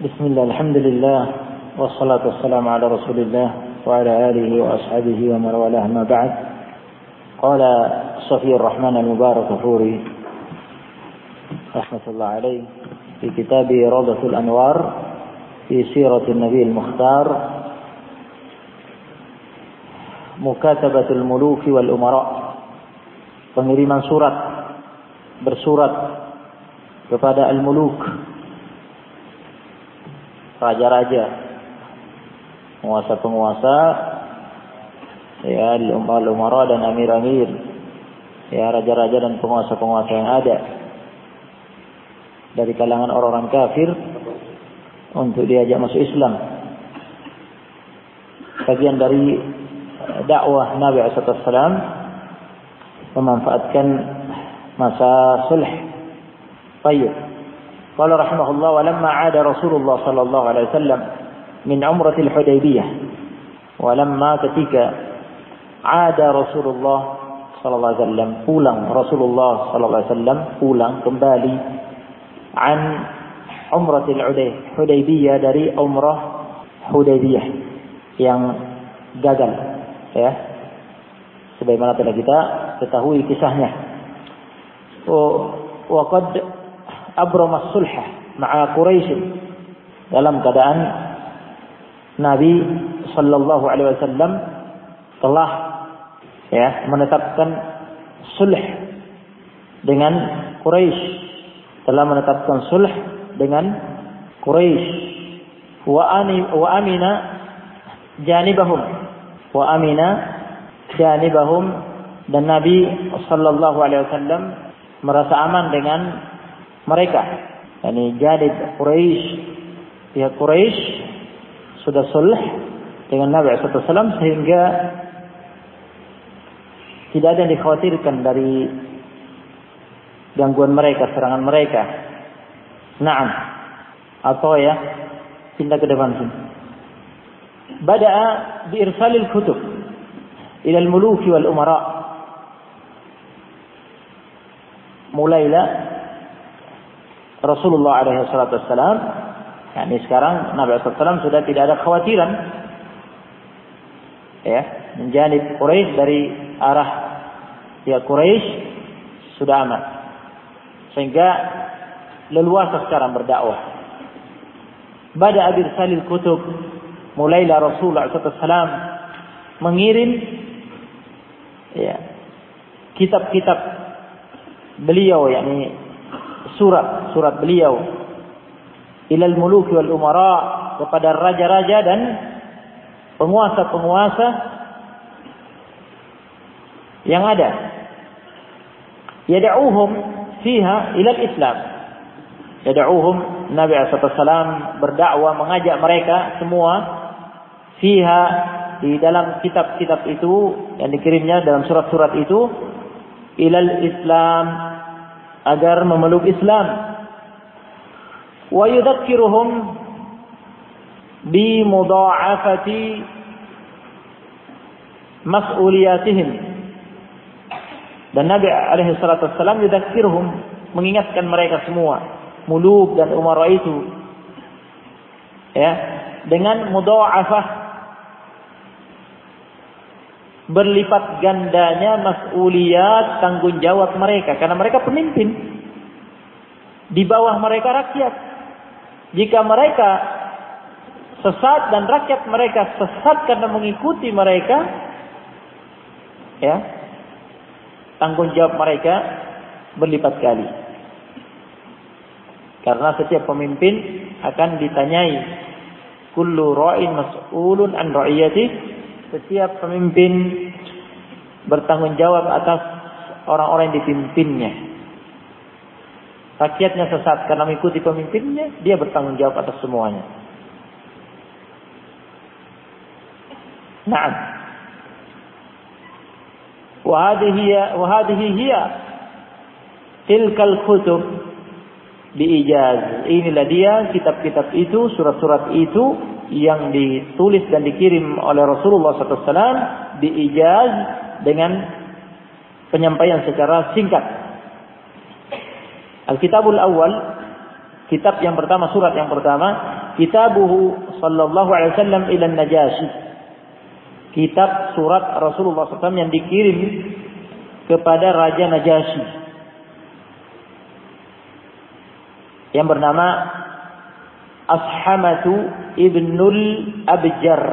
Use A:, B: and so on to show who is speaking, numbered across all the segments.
A: بسم الله الحمد لله والصلاة والسلام على رسول الله وعلى آله وأصحابه ومن والاه ما بعد. قال صفي الرحمن المبارك الفوري رحمة الله عليه في كتابه روضة الأنوار في سيرة النبي المختار مكاتبة الملوك والأمراء, pengiriman surat, bersurat kepada al-muluk, raja-raja, penguasa-penguasa, ya, al-umara dan amir-amir, ya, raja-raja dan penguasa-penguasa yang ada dari kalangan orang-orang kafir untuk diajak masuk Islam. Bagian dari dakwah Nabi SAW memanfaatkan masa sulh. Baik. Qala rahimahullah, wa lamma 'ada Rasulullah sallallahu alaihi wasallam min umratil Hudaybiyah, wa lamma ketika 'ada Rasulullah sallallahu alaihi wasallam pulang, Rasulullah sallallahu alaihi wasallam pulang kembali an umratil Hudaybiyah, dari umrah Hudaybiyah yang gagal, ya, sebagaimana telah kita ketahui kisahnya. Wa qad abrama sulha ma'a Quraisy, dalam keadaan Nabi sallallahu alaihi wasallam telah, ya, menetapkan sulh dengan Quraisy, telah menetapkan sulh dengan Quraisy. Wa amina janibahum, wa amina janibahum, dan Nabi sallallahu alaihi wasallam merasa aman dengan mereka. Yani janib Quraisy, pihak Quraisy sudah sulh dengan Nabi sallallahu alaihi wasallam sehingga tidak ada yang dikhawatirkan dari gangguan mereka, serangan mereka. Naam. Atau, ya, pindah ke depan sini. Bada'a bi irsalil kutub ila al-muluki wal umara. Mulailah Rasulullah alaihi salatu wassalam, yakni sekarang Nabi sallallahu alaihi wasallam sudah tidak ada kekhawatiran, ya, menjanib Quraisy, dari arah ya Quraisy sudah aman, sehingga leluasa sekarang berdakwah. Bada'a bi irsalil kutub, mulailah Rasulullah sallallahu alaihi wasallam mengirim, ya, kitab-kitab beliau, yakni surat beliau, ilal muluk wal umara, kepada raja-raja dan penguasa-penguasa yang ada. Yad'uhum fiha ilal Islam. Yad'uhum, Nabi SAW berdakwah, mengajak mereka semua, fiha, di dalam kitab-kitab itu yang dikirimnya, dalam surat-surat itu, ilal Islam, agar memeluk Islam. Wa yudzakiruhum bi mudha'afati mas'uliyatihim, dan Nabi alaihi salatu wassalam yudzakiruhum, mengingatkan mereka semua, muluk dan umara itu, ya, dengan mudha'afah, berlipat gandanya mas'uliyat, tanggung jawab mereka, karena mereka pemimpin, di bawah mereka rakyat. Jika mereka sesat dan rakyat mereka sesat karena mengikuti mereka, ya, tanggung jawab mereka berlipat kali, karena setiap pemimpin akan ditanyai, kullu ra'in mas'ulun an ra'iyatihi, setiap pemimpin bertanggung jawab atas orang-orang yang dipimpinnya. Rakyatnya sesat karena mengikuti pemimpinnya, dia bertanggung jawab atas semuanya. Naam. Wa hadhihi hiya tilkal kutub biijaz. Inilah dia kitab-kitab itu, surat-surat itu yang ditulis dan dikirim oleh Rasulullah SAW biijaz, dengan penyampaian secara singkat. Al-Kitabul Awal, kitab yang pertama, surat yang pertama, kitabuhu sallallahu alaihi wasallam ila Najasyi. Kitab surat Rasulullah SAW yang dikirim kepada Raja Najasyi yang bernama Ashamatu ibnul Abjar.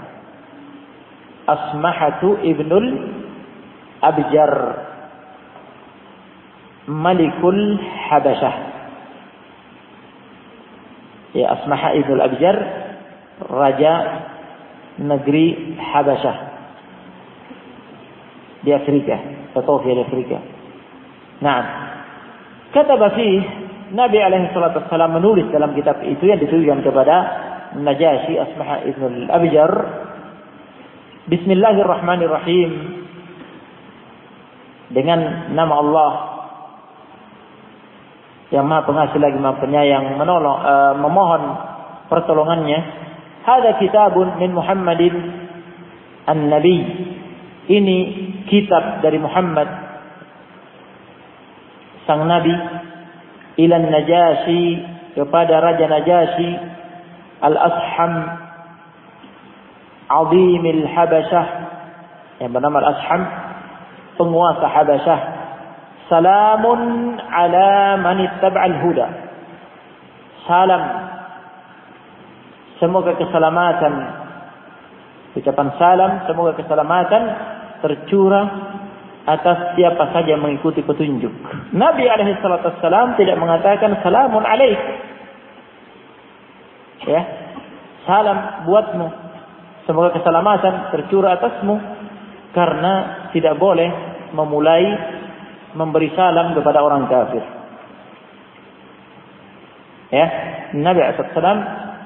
A: Asmahatu ibnul Abjar, Malikul Habasyah. Ya, Asmaha ibnul Abjar, Raja negeri Habasyah di Afrika, Ethiopia di Afrika. Nah, kata Basih, Nabi alaihi salatu wassalam menulis dalam kitab itu yang ditujukan kepada Najasyi Asmaha ibnul Abjar, Bismillahirrahmanirrahim, dengan nama Allah yang Maha Pengasih lagi Maha Penyayang, memohon pertolongannya. Hada kitabun min Muhammadin an-Nabi. Ini kitab dari Muhammad sang Nabi ila Najasyi, kepada Raja Najasyi Al-Asham Azimil Habasyah, yang bernama Al-Asham, penguasa Habasyah. Salamun ala man ittaba'al huda. Salam, semoga keselamatan, ucapan salam, semoga keselamatan tercurah atas siapa saja yang mengikuti petunjuk. Nabi alaihi salatu wassalam tidak mengatakan salamun alaik. Ya, salam buatmu, semoga keselamatan tercurah atasmu, karena tidak boleh memulai memberi salam kepada orang kafir. Ya, Nabi alaihi salatu wassalam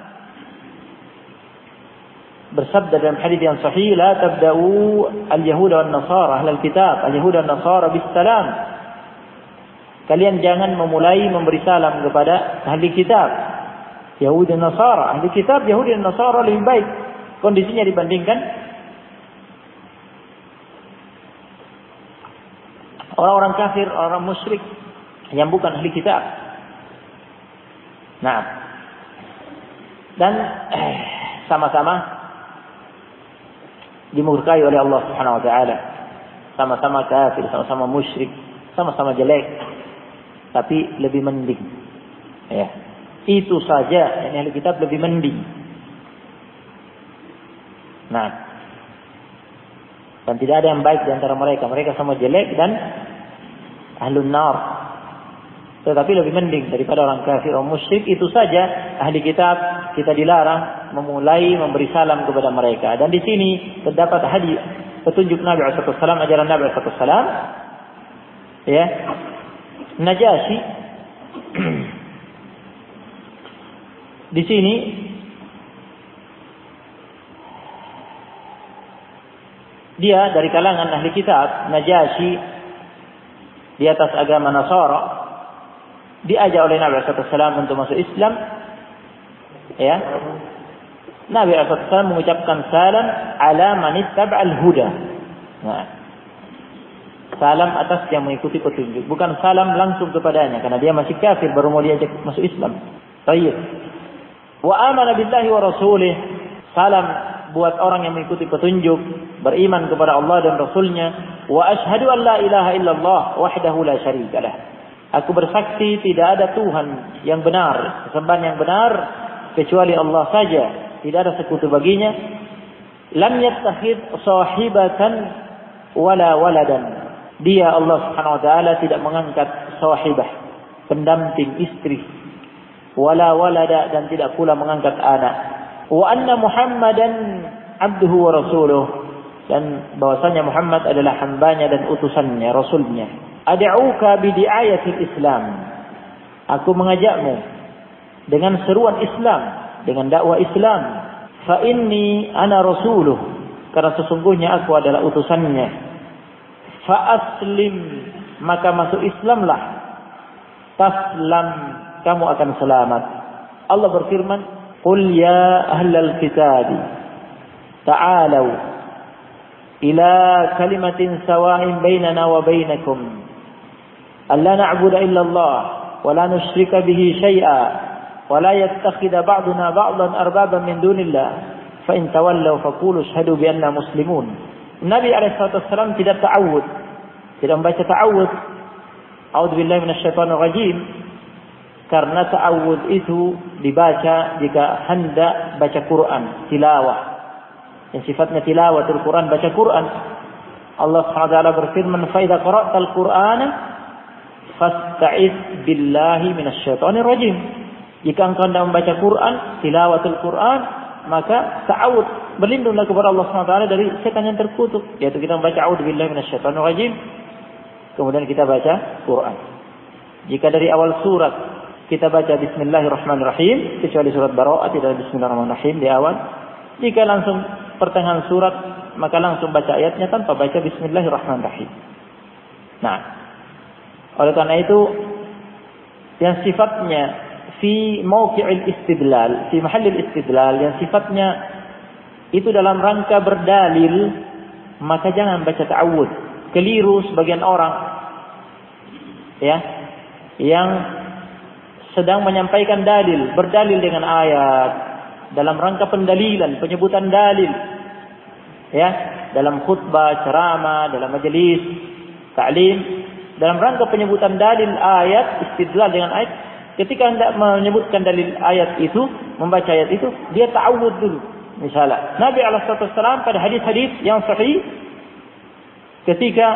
A: bersabda dalam hadis yang sahih, la tabda'u al-yahuda wan nasara ahlul kitab, al-yahuda wan nasara bis salam. Kalian jangan memulai memberi salam kepada ahli kitab, Yahudi dan Nasara. Ahli kitab Yahudi dan Nasara lebih baik kondisinya dibandingkan orang-orang kafir, orang musyrik yang bukan ahli kitab. Nah, dan sama-sama dimurkai oleh Allah Subhanahu wa taala. Sama-sama kafir, sama-sama musyrik, sama-sama jelek, tapi lebih mending. Ya. Itu saja, yang ahli kitab lebih mending. Nah, dan tidak ada yang baik di antara mereka. Mereka sama jelek dan ahlun nar. Tetapi lebih mending daripada orang kafir, orang musyrik. Itu saja ahli kitab kita dilarang memulai memberi salam kepada mereka. Dan di sini terdapat hadis petunjuk Nabi sallallahu alaihi wasallam, ajaran Nabi sallallahu alaihi wasallam. Ya. Najasyi di sini dia dari kalangan ahli kitab. Najasyi di atas agama Nasara, diajak oleh Nabi sallallahu alaihi wasallam untuk masuk Islam. Ya, Nabi sallallahu alaihi wasallam mengucapkan salam ala man ittaba'al huda. Nah, salam atas yang mengikuti petunjuk, bukan salam langsung kepadanya karena dia masih kafir, baru mau diajak masuk Islam. Baik. Wa amana billahi wa rasulih. Salam buat orang yang mengikuti petunjuk, beriman kepada Allah dan Rasulnya. Wa asyhadu an la ilaha illallah wahdahu la syarika lah. Aku bersaksi tidak ada Tuhan yang benar, sesembahan yang benar kecuali Allah saja, tidak ada sekutu baginya. Lam yattakhid sahibatan wala waladan. Dia Allah Subhanahu wa taala tidak mengangkat sahibah, pendamping istri, wala walada, dan tidak pula mengangkat anak. Wa anna Muhammadan abduhu wa rasuluh, dan bahwasanya Muhammad adalah hambanya dan utusannya, rasulnya. Ad'uka bi di'ayatil Islam. Aku mengajakmu dengan seruan Islam, dengan dakwah Islam. Fa inni ana rasuluh, karena sesungguhnya aku adalah utusannya. Fa aslim, maka masuk Islamlah. Taslam, kamu akan selamat. Allah berfirman, qul ya ahlal kitab ta'alu ila kalimatin sawa'in bainana wa bainakum alla na'budu illa Allah wa la nusyrika bihi syai'a wa la yattakhidha ba'duna ba'dan arbaban min dunillah fa in tawallaw faqulu ashhadu bi anna muslimun. Nabi SAW tidak ta'awud, tidak membaca ta'awud, a'udzubillahi minasyaitonir rajim, karena ta'awud itu dibaca jika hendak baca Quran, tilawah. Yang sifatnya tilawatul Quran, baca Quran. Allah SWT berfirman, "Fa idza qara'tal Qur'ana fasta'iz billahi minasyaitonir rajim." Jika engkau hendak membaca Quran, tilawatul Quran, maka ta'awud, berlindunglah kepada Allah SWT dari setan yang terkutuk, yaitu kita membaca a'udzubillahi minasyaitonir rajim, kemudian kita baca Quran. Jika dari awal surat kita baca bismillahirrahmanirrahim, kecuali surat Bara'ah tidak ada bismillahirrahmanirrahim di awal. Jika langsung pertengahan surat, maka langsung baca ayatnya tanpa baca bismillahirrahmanirrahim. Nah, oleh karena itu yang sifatnya fi mauqi'il istidlal, fi mahallil istidlal, yang sifatnya itu dalam rangka berdalil, maka jangan baca ta'awud. Keliru sebagian orang ya yang sedang menyampaikan dalil, berdalil dengan ayat dalam rangka pendalilan, penyebutan dalil ya, dalam khutbah, ceramah, dalam majelis ta'lim, dalam rangka penyebutan dalil ayat, istidlal dengan ayat. Ketika hendak menyebutkan dalil ayat itu, membaca ayat itu, dia ta'awud dulu. Misalnya Nabi SAW pada hadis-hadis yang sahih, ketika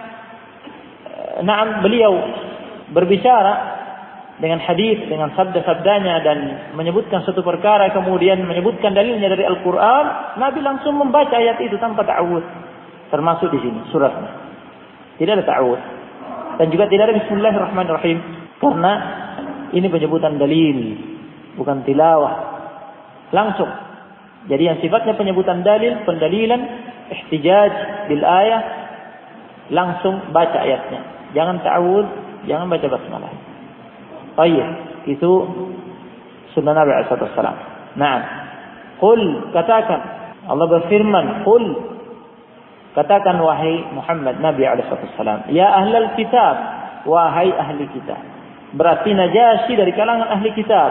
A: beliau berbicara dengan hadis, dengan sabda-sabdanya dan menyebutkan suatu perkara, kemudian menyebutkan dalilnya dari Al-Quran, Nabi langsung membaca ayat itu tanpa ta'awud. Termasuk di sini suratnya tidak ada ta'awud, dan juga tidak ada bismillahirrahmanirrahim, karena ini penyebutan dalil, bukan tilawah langsung. Jadi yang sifatnya penyebutan dalil, pendalilan, ihtijaj bil ayah, langsung baca ayatnya. Jangan ta'awud, jangan baca basmalah. Baik, itu sunnah Nabi SAW. Nah, qul, katakan, Allah berfirman, qul, katakan wahai Muhammad Nabi SAW, ya ahlal kitab, wahai ahli kitab. Berarti Najasyi dari kalangan ahli kitab.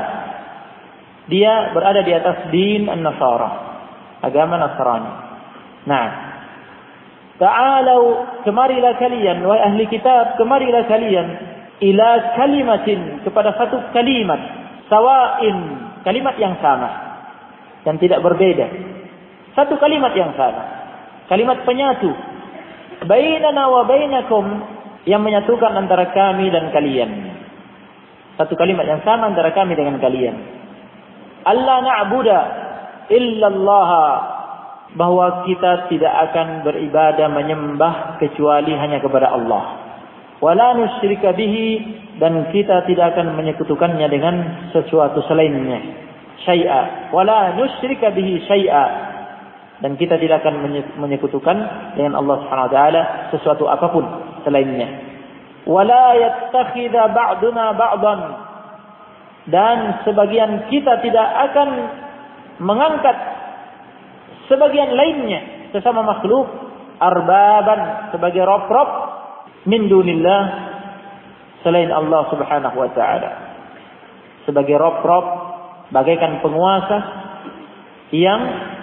A: Dia berada di atas din an-Nasara, agama Nasrani. Nah, ta'alau, kemarilah kalian wahai ahli kitab, kemarilah kalian ila kalimatin, kepada satu kalimat, sawa'in, kalimat yang sama dan tidak berbeda. Satu kalimat yang sama, kalimat penyatu, bainana wa bainakum, yang menyatukan antara kami dan kalian. Satu kalimat yang sama antara kami dengan kalian. Allah na'budu illallah, bahwa kita tidak akan beribadah, menyembah kecuali hanya kepada Allah. Wala nusyrika bihi, dan kita tidak akan menyekutukannya dengan sesuatu selainnya. Syai'a, wala nusyrika bihi syai'a, dan kita tidak akan menyekutukan dengan Allah Subhanahu wa taala sesuatu apapun selainnya. Wala yattakhidha ba'duna ba'dan, dan sebagian kita tidak akan mengangkat sebagian lainnya, sesama makhluk, arbaban, sebagai rob-rob, min dunillah, selain Allah Subhanahu wa taala. Sebagai rob-rob, bagaikan penguasa yang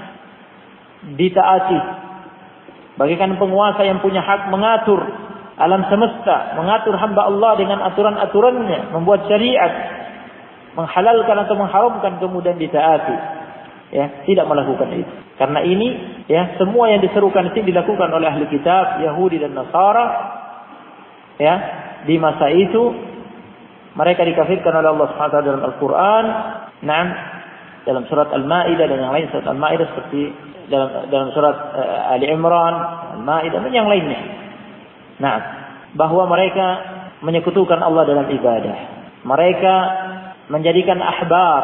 A: ditaati, bagaikan penguasa yang punya hak mengatur alam semesta, mengatur hamba Allah dengan aturan-aturannya, membuat syariat, menghalalkan atau mengharamkan, kemudian ditaati. Ya, tidak melakukan itu. Karena ini, ya, semua yang diserukan itu dilakukan oleh ahli kitab, Yahudi dan Nasara. Ya, di masa itu mereka dikafirkan oleh Allah Subhanahu wa taala dalam Al-Qur'an. Naam, dalam surat Al-Maidah dan yang lain, surat Al-Maidah seperti dalam surat Ali Imran, Al-Maidah dan yang lainnya. Nah, bahwa mereka menyekutukan Allah dalam ibadah. Mereka menjadikan ahbar,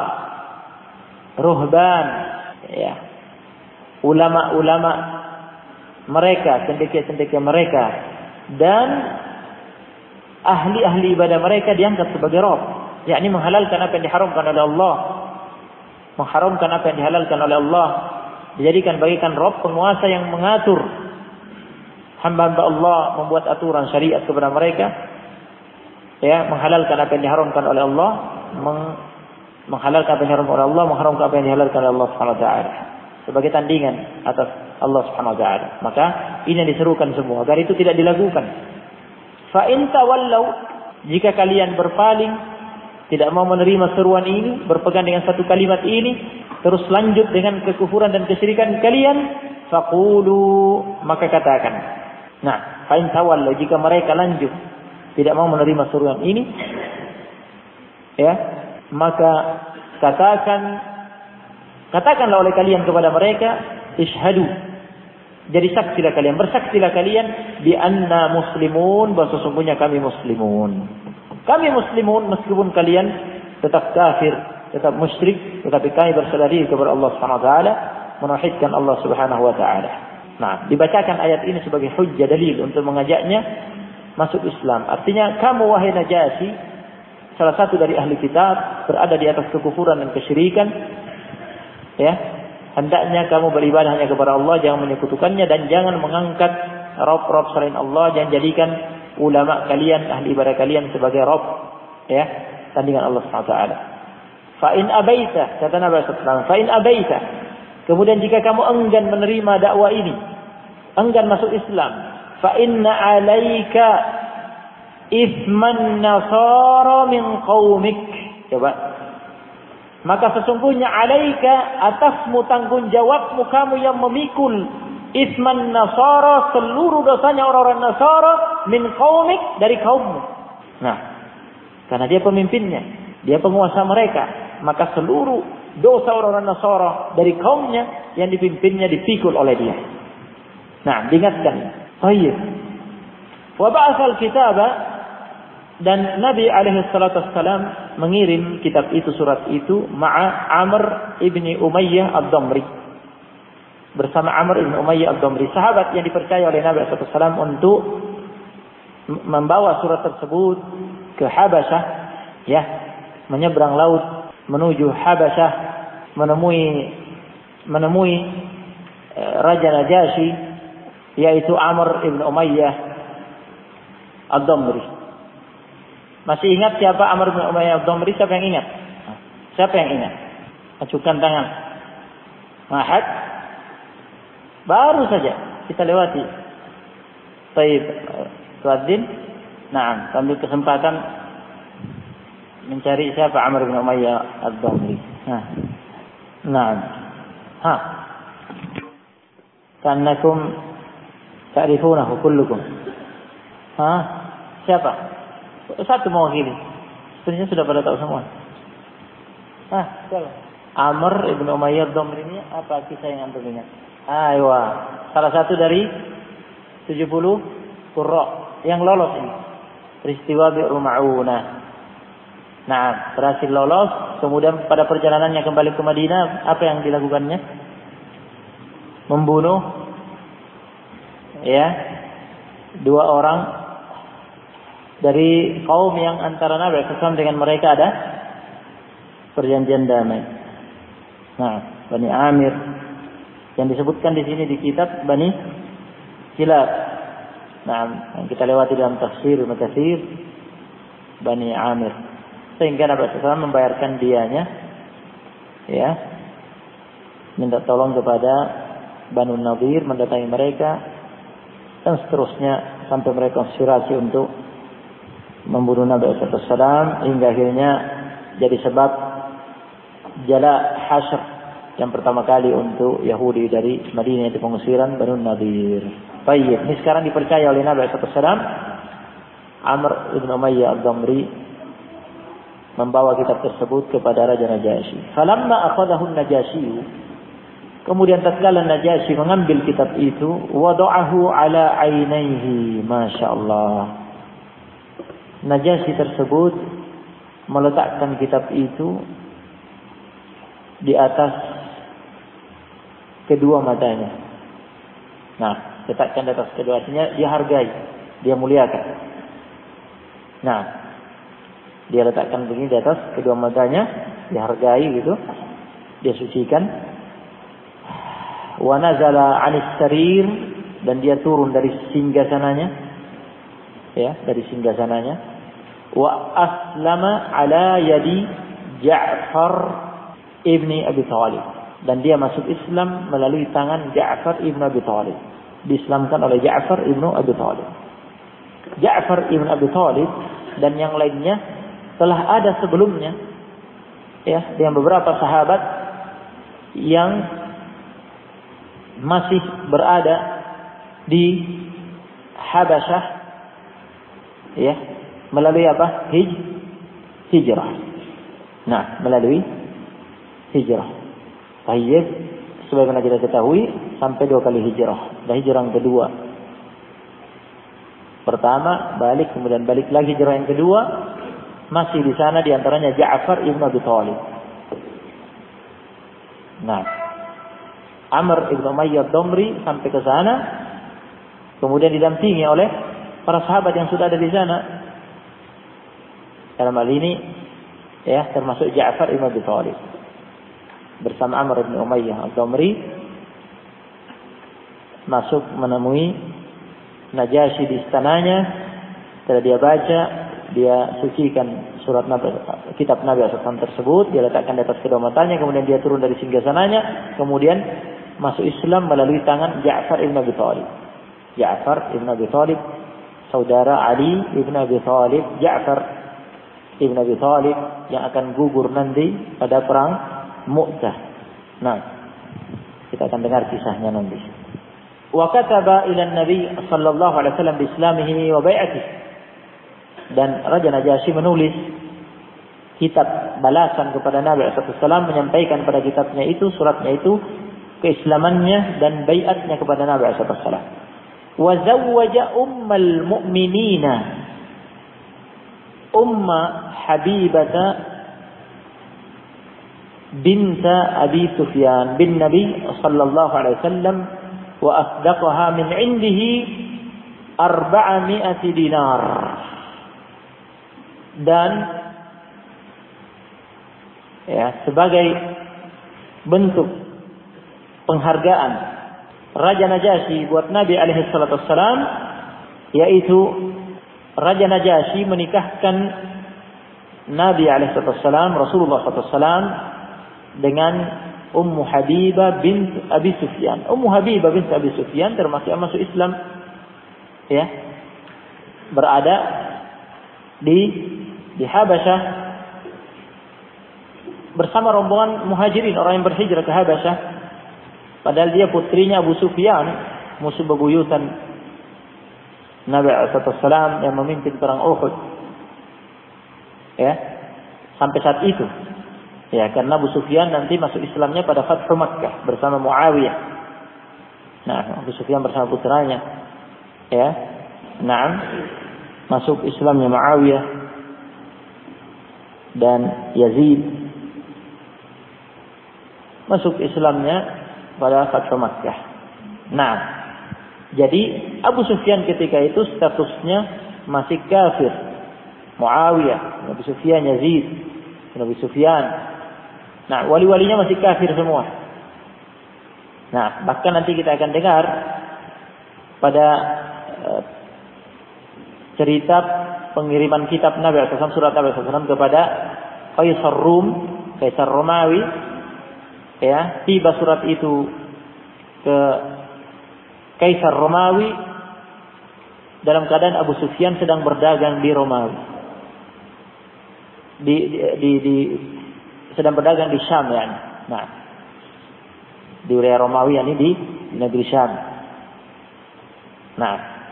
A: ruhban, ya, ulama-ulama mereka, cendekia-cendekia mereka, dan ahli-ahli ibadah mereka dianggap sebagai rob, yakni menghalalkan apa yang diharamkan oleh Allah, mengharamkan apa yang dihalalkan oleh Allah, dijadikan bagaikan rob, penguasa yang mengatur hamba-hamba Allah, membuat aturan syariat kepada mereka, ya, menghalalkan apa yang diharamkan oleh Allah, menghalalkan apa yang diharamkan oleh Allah, mengharamkan apa yang dihalalkan oleh Allah Subhanahu wa taala sebagai tandingan atas Allah Subhanahu wa taala. Maka ini yang diserukan semua agar itu tidak dilakukan. Fa in tawallau, jika kalian berpaling, tidak mau menerima seruan ini, berpegang dengan satu kalimat ini, terus lanjut dengan kekufuran dan kesyirikan kalian, faqulu, maka katakan. Nah, fa in tawallau, jika mereka lanjut tidak mau menerima seruan ini, ya, maka katakanlah oleh kalian kepada mereka, ishhadu, jadi saksilah kalian, bersaksilah kalian, bi anna muslimun, bahwa sesungguhnya kami muslimun. Kami muslimun meskipun kalian tetap kafir, tetap musyrik, tetapi kami berserah diri kepada Allah Subhanahu wa taala, menauhidkan Allah Subhanahu wa taala. Nah, dibacakan ayat ini sebagai hujjah, dalil untuk mengajaknya masuk Islam. Artinya kamu wahai Najasyi, salah satu dari ahli kitab, berada di atas kekufuran dan kesyirikan, ya, hendaknya kamu beribadah hanya kepada Allah, jangan menyekutukannya, dan jangan mengangkat rob-rob selain Allah, jangan jadikan ulama kalian, ahli ibadah kalian sebagai rob, ya, tandingan Allah Subhanahu wa taala. Fa in abaita, kata Nabi sallallahu alaihi wasallam, fa in abaita, kemudian jika kamu enggan menerima dakwah ini, enggan masuk Islam, fa inna 'alaika ithman nasara min qaumik. Coba. Maka sesungguhnya 'alaika, atasmu tanggung jawabmu, kamu yang memikul ithman nasara, seluruh dosanya orang-orang Nasara, min qaumik, dari kaummu. Nah, karena dia pemimpinnya, dia penguasa mereka, maka seluruh dosa orang-orang Nasara dari kaumnya yang dipimpinnya dipikul oleh dia. Nah, diingatkan. Baik. Wa ba'atsal kitaba, dan Nabi alaihi salatu wassalam mengirim kitab itu, surat itu, ma'a Amr ibni Umayyah ad-Damri, bersama Amr ibn Umayyah ad-Damri, sahabat yang dipercaya oleh Nabi sallallahu alaihi wasallam untuk membawa surat tersebut ke Habasyah, ya, menyeberang laut menuju Habasyah, menemui Raja Najasyi, yaitu Amr ibn Umayyah ad-Damri. Masih ingat siapa Amr ibn Umayyah ad-Damri? Siapa yang ingat? Siapa yang ingat? Ajukan tangan. Mahad? Baru saja kita lewati. Baik, Tuadin. Nah, ambil kesempatan mencari siapa Amr bin Umayyah ad-Damri. Nah. Kannakum ta'rifunahu kullukum. Siapa? Satu mewakili. Sebenarnya sudah pada tahu semua. Siapa? Amr ibn Umayyah ad-Damri ini apa kisah yang antum ingat? Aywa, salah satu dari 70 qurra yang lolos ini. Peristiwa Bi'ru Ma'unah. Nah, berhasil lolos, kemudian pada perjalanannya kembali ke Madinah, apa yang dilakukannya? Membunuh, ya, 2 orang dari kaum yang antara Nabi SAW dengan mereka ada perjanjian damai. Nah, Bani Amir, yang disebutkan di sini di kitab Bani Kilab. Nah, yang kita lewati dalam tafsir Mukatsir, Bani Amir. Sehingga Nabi SAW membayarkan dianya, ya, minta tolong kepada Banu Nadir, mendatangi mereka, dan seterusnya sampai mereka konspirasi untuk membunuh Nabi SAW, hingga akhirnya jadi sebab jala hasyr yang pertama kali untuk Yahudi dari Madinah, itu pengusiran Banu Nadir. Baik, ini sekarang dipercaya oleh Nabi SAW. Amr ibn Umayyah ad-Damri membawa kitab tersebut kepada Raja Najasyi. Falamma akhadahu Najasyi, kemudian tatkala Najasyi mengambil kitab itu, wada'ahu ala ainaihi, masyaallah. Najasyi tersebut meletakkan kitab itu di atas kedua matanya. Nah, letakkan di atas kedua, artinya dia hargai, dia muliakan. Nah, dia letakkan begini di atas kedua matanya, dia hargai gitu, dia sucikan. Wa nazala 'anis sarir, dan dia turun dari singgasananya, ya, dari singgasananya. Wa aslama 'ala yadi Ja'far ibni Abi Thalib, dan dia masuk Islam melalui tangan Ja'far ibn Abi Thalib. Diislamkan oleh Ja'far ibn Abi Thalib. Ja'far ibn Abi Thalib dan yang lainnya telah ada sebelumnya, ya, dengan beberapa sahabat yang masih berada di Habasyah, ya, melalui apa? Hijrah. Nah, melalui hijrah. Baik, sebagaimana kita ketahui, sampai 2 kali hijrah. Dan hijrah yang kedua, pertama balik, kemudian balik lagi. Hijrah yang kedua masih di sana, di antaranya Ja'far ibn Abi Thalib. Nah, Amr ibn Umayyah Ad-Damri sampai ke sana, kemudian didampingi oleh para sahabat yang sudah ada di sana. Dalam hal ini, ya, termasuk Ja'far ibn Abi Thalib bersama Amr ibn Umayyah Ad-Damri masuk menemui Najasyi di istananya. Setelah dia baca, dia sucikan surat Nabi, kitab Nabi SAW tersebut, dia letakkan di atas kedua matanya, kemudian dia turun dari singgasananya, kemudian masuk Islam melalui tangan Ja'far ibn Abi Thalib. Ja'far ibn Abi Thalib, saudara Ali ibn Abi Thalib. Ja'far ibn Abi Thalib yang akan gugur nanti pada perang Mu'tah. Nah, kita akan dengar kisahnya nanti. Wa kataba ila Nabi sallallahu alaihi wasallam bi islamihi wa bai'atihi. Dan Raja Najasyi menulis kitab balasan kepada Nabi SAW, menyampaikan pada kitabnya itu, suratnya itu, keislamannya dan bai'atnya kepada Nabi SAW. Wa zawwaja ummul mu'minina Umma Habibata binta Abi Sufyan bin Nabi sallallahu alaihi wasallam wa asdaqaha min indihi 400 dinar. Dan ya, sebagai bentuk penghargaan Raja Najasyi buat Nabi alaihi salatu wassalam, yaitu Raja Najasyi menikahkan Nabi alaihi salatu wassalam, Rasulullah sallallahu alaihi wasallam, dengan Ummu Habibah bint Abi Sufyan. Ummu Habibah bint Abi Sufyan termasuk yang masuk Islam, ya, berada di Habasyah bersama rombongan muhajirin, orang yang berhijrah ke Habasyah. Padahal dia putrinya Abu Sufyan, musuh bebuyutan Nabi SAW yang memimpin perang Uhud. Ya, sampai saat itu. Ya, karena Abu Sufyan nanti masuk Islamnya pada Fathu Makkah bersama Muawiyah. Nah, Abu Sufyan bersama putranya, ya, nah, masuk Islamnya Muawiyah dan Yazid masuk Islamnya pada Fathu Makkah. Nah, jadi Abu Sufyan ketika itu statusnya masih kafir. Muawiyah, Abu Sufyan, Yazid, Abu Sufyan. Nah, wali-walinya masih kafir semua. Nah, bahkan nanti kita akan dengar pada cerita pengiriman kitab Nabi SAW, surat Nabi SAW kepada Kaisar Rum, Kaisar Romawi. Ya, tiba surat itu ke Kaisar Romawi dalam keadaan Abu Sufyan sedang berdagang di Romawi. Sedang berdagang di Syam, ya. Nah, di wilayah Romawi, ini di negeri Syam. Nah,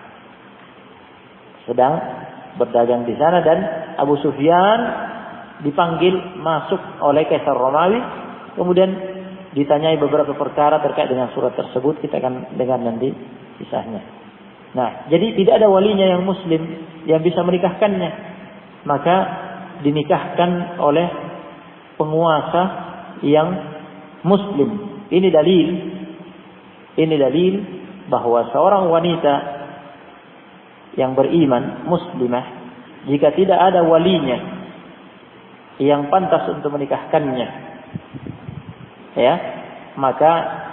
A: sedang berdagang di sana, dan Abu Sufyan dipanggil masuk oleh Kaisar Romawi, kemudian ditanyai beberapa perkara terkait dengan surat tersebut. Kita akan dengar nanti kisahnya. Nah, jadi tidak ada walinya yang muslim yang bisa menikahkannya, maka dinikahkan oleh penguasa yang muslim. Ini dalil bahwa seorang wanita yang beriman, muslimah, jika tidak ada walinya yang pantas untuk menikahkannya, ya, maka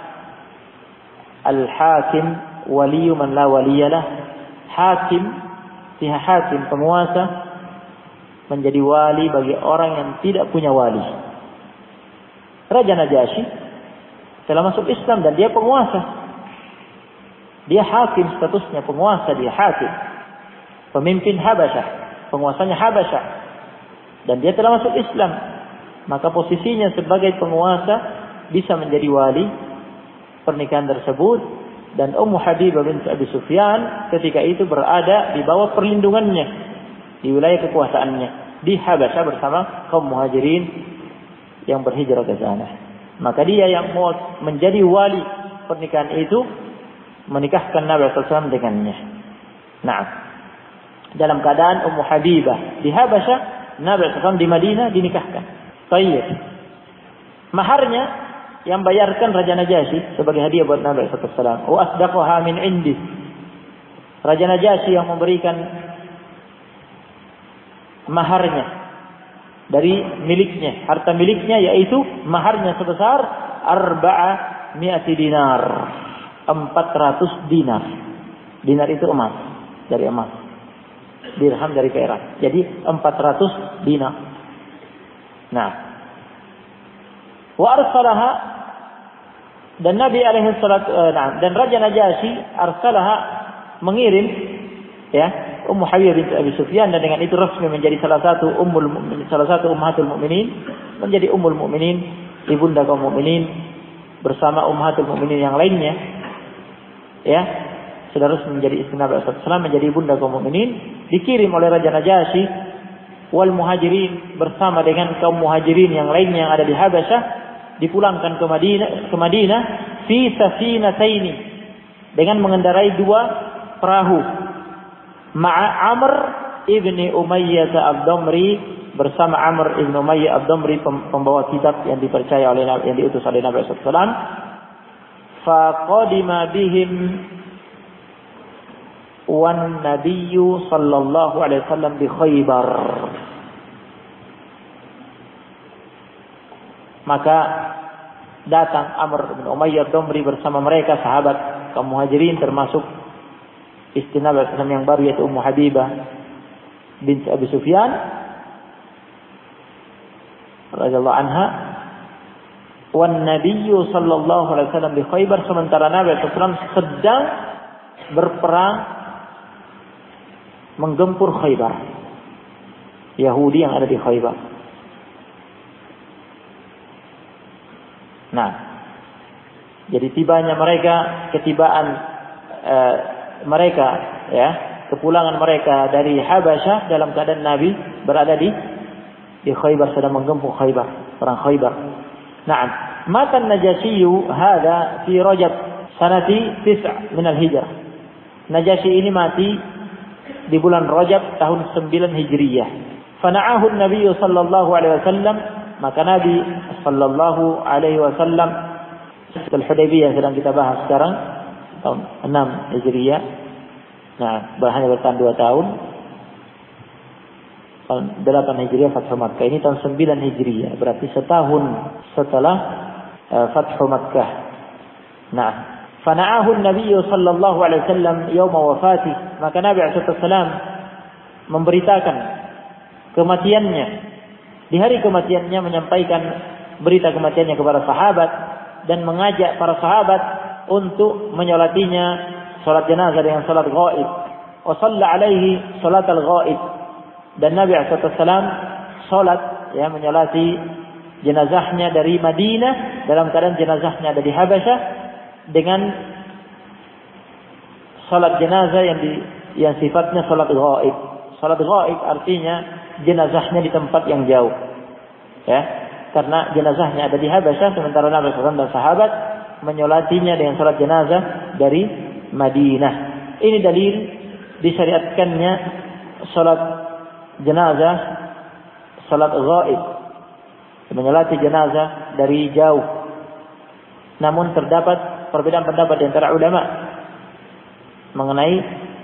A: al-hakim waliyu man la waliyalah. Hakim, pihak hakim, penguasa, menjadi wali bagi orang yang tidak punya wali. Raja Najasyi telah masuk Islam dan dia penguasa. Dia hakim, statusnya penguasa, dia hakim. Pemimpin Habasyah, penguasanya Habasyah. Dan dia telah masuk Islam. Maka posisinya sebagai penguasa bisa menjadi wali pernikahan tersebut. Dan Ummu Habibah binti Abi Sufyan ketika itu berada di bawah perlindungannya, di wilayah kekuasaannya, di Habasyah bersama kaum muhajirin yang berhijrah ke sana. Maka dia yang mau menjadi wali pernikahan itu, menikahkan Nabi SAW dengannya. Nah, dalam keadaan Ummu Habibah di Habasyah, Nabi SAW di Madinah dinikahkan. Baik. Maharnya yang bayarkan Raja Najasyi sebagai hadiah buat Nabi SAW. Wa asdaqaha min indi. Raja Najasyi yang memberikan maharnya dari miliknya, harta miliknya, yaitu maharnya sebesar 400 dinar. 400 dinar. Dinar itu emas, dari emas. Dirham dari perak. Jadi 400 dinar. Nah, wa arsalaha, dan Nabi alaihi salatu dan Raja Najasyi arsalaha, mengirim ya Ummu Habibah binti Abi Sufyan, dan dengan itu resmi menjadi salah satu ummahatul mukminin, menjadi ummul mukminin, ibunda kaum mukminin bersama ummahatul mukminin yang lainnya. Ya, sudah resmi menjadi istri Nabi SAW, menjadi ibunda kaum mukminin, dikirim oleh Raja Najasyi wal muhajirin bersama dengan kaum muhajirin yang lainnya yang ada di Habasyah, dipulangkan ke Madinah fi safinataini, dengan mengendarai 2 perahu, ma'a Amr ibni Umayyah ad-Damri, bersama Amr ibn Umayyah ad-Damri, pembawa kitab yang dipercaya oleh yang diutus oleh Nabi SAW. Faqadima bihim wan nabiyyu sallallahu alaihi wasallam bi Khaybar. Maka datang Amr bin Umayyah ad-Damri bersama mereka, sahabat kaum muhajirin, termasuk istri Nabi SAW yang baru, yaitu Ummu Habibah binti Abi Sufyan radhiyallahu anha. Wan nabiyyu sallallahu alaihi wasallam di Khaybar, sementara Nabi SAW sedang berperang menggempur Khaybar, Yahudi yang ada di Khaybar. Nah, jadi tibanya mereka, mereka ya, kepulangan mereka dari Habasyah dalam keadaan Nabi berada di Khaybar, sedang menggempur Khaybar, perang Khaybar. Na'am, mata Najasyi hada fi Rajab sanati 9 min al-Hijrah. Najasyi ini mati di bulan Rajab tahun 9 Hijriyah. Fana'ahu an-nabiy sallallahu alaihi wasallam, maka Nabi sallallahu alaihi wasallam, Al-Hudaybiyah sedang kita bahas sekarang, tahun 6 Hijriyah. Nah, hanya bertahan 2 tahun. Tahun 8 Hijriyah Fathu Makkah, ini tahun 9 Hijriyah, berarti setahun setelah Fathu Makkah. Nah, fana'ahu an-nabiy sallallahu alaihi wasallam yauma wafati, maka Nabi SAW memberitakan kematiannya. Di hari kematiannya menyampaikan berita kematiannya kepada sahabat dan mengajak para sahabat untuk menyolatinya salat jenazah dengan salat ghaib. Wa shalla alaihi salat al-ghaib. Dan Nabi SAW salat, ya, menyolati jenazahnya dari Madinah dalam keadaan jenazahnya ada di Habasyah, dengan salat jenazah yang sifatnya salat ghaib. Salat ghaib artinya jenazahnya di tempat yang jauh, ya, karena jenazahnya ada di Habasyah, sementara Nabi SAW dan sahabat menyolatinya dengan salat jenazah dari Madinah. Ini dalil disyariatkannya salat jenazah, salat ghaib, menyolati jenazah dari jauh. Namun terdapat perbedaan pendapat di antara ulama mengenai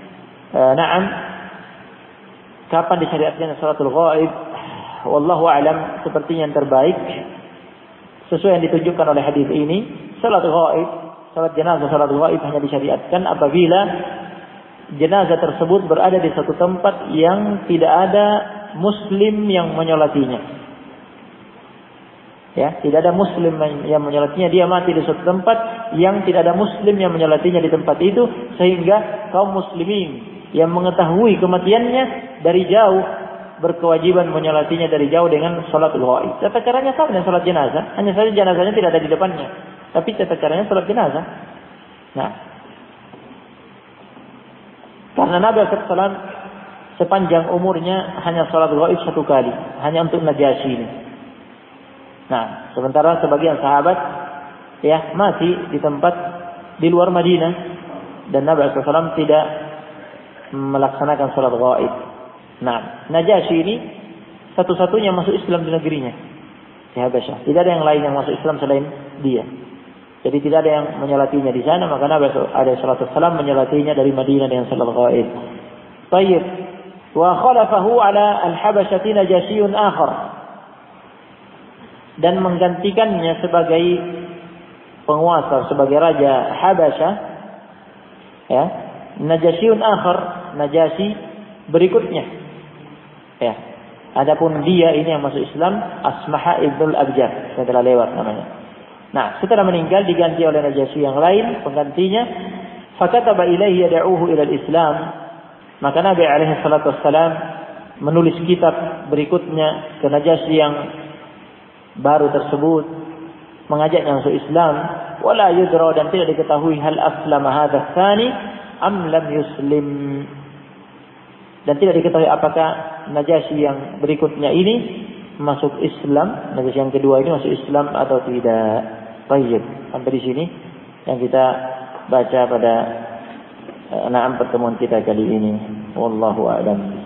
A: kapan disyariatkan salatul ghaib. Wallahu a'lam, sepertinya yang terbaik sesuai yang ditunjukkan oleh hadis ini, salat ghaib, salat jenazah, salat ghaib hanya disyariatkan apabila jenazah tersebut berada di satu tempat yang tidak ada muslim yang menyolatinya. Ya, tidak ada muslim yang menyolatinya, dia mati di suatu tempat yang tidak ada muslim yang menyolatinya di tempat itu, sehingga kaum muslimin yang mengetahui kematiannya dari jauh berkewajiban menyolatinya dari jauh dengan salatul ghaib. Tata caranya sama dengan salat jenazah, hanya saja jenazahnya tidak ada di depannya, tapi tata caranya salat jenazah. Nah, karena Nabi SAW sepanjang umurnya hanya salat ghaib satu kali, hanya untuk Najasyi ini. Nah, sementara sebagian sahabat ya mati di tempat di luar Madinah dan Nabi SAW tidak melaksanakan salat ghaib. Nah, Najasyi ini satu-satunya masuk Islam di negerinya, di Habasyah. Tidak ada yang lain yang masuk Islam selain dia. Jadi tidak ada yang menyolatinya di sana, maka Nabi SAW menyolatinya dari Madinah dengan salat ghaib. Baik. Wa khalafahu ala al-Habasyah Najasyiyun akhar. Dan menggantikannya sebagai penguasa, sebagai raja Habasyah, ya, Najasyiyun akhar, Najasyi berikutnya, ya. Adapun dia ini yang masuk Islam, Asmaha ibnul Abjar, saya telah lewat namanya. Nah, setelah meninggal diganti oleh Najasyi yang lain, penggantinya. Fakataba ilaihi yad'uhu ila al-Islam. Maka Nabi alaihi salatu wassalam menulis kitab berikutnya ke Najasyi yang baru tersebut, mengajaknya masuk Islam. Wala yudra, dan tidak diketahui hal aslama hadha tsani am lam yuslim, dan tidak diketahui apakah Najasyi yang berikutnya ini masuk Islam, Najasyi yang kedua ini masuk Islam atau tidak. Baik, sampai di sini yang kita baca pada pertemuan kita kali ini. Wallahu a'lam.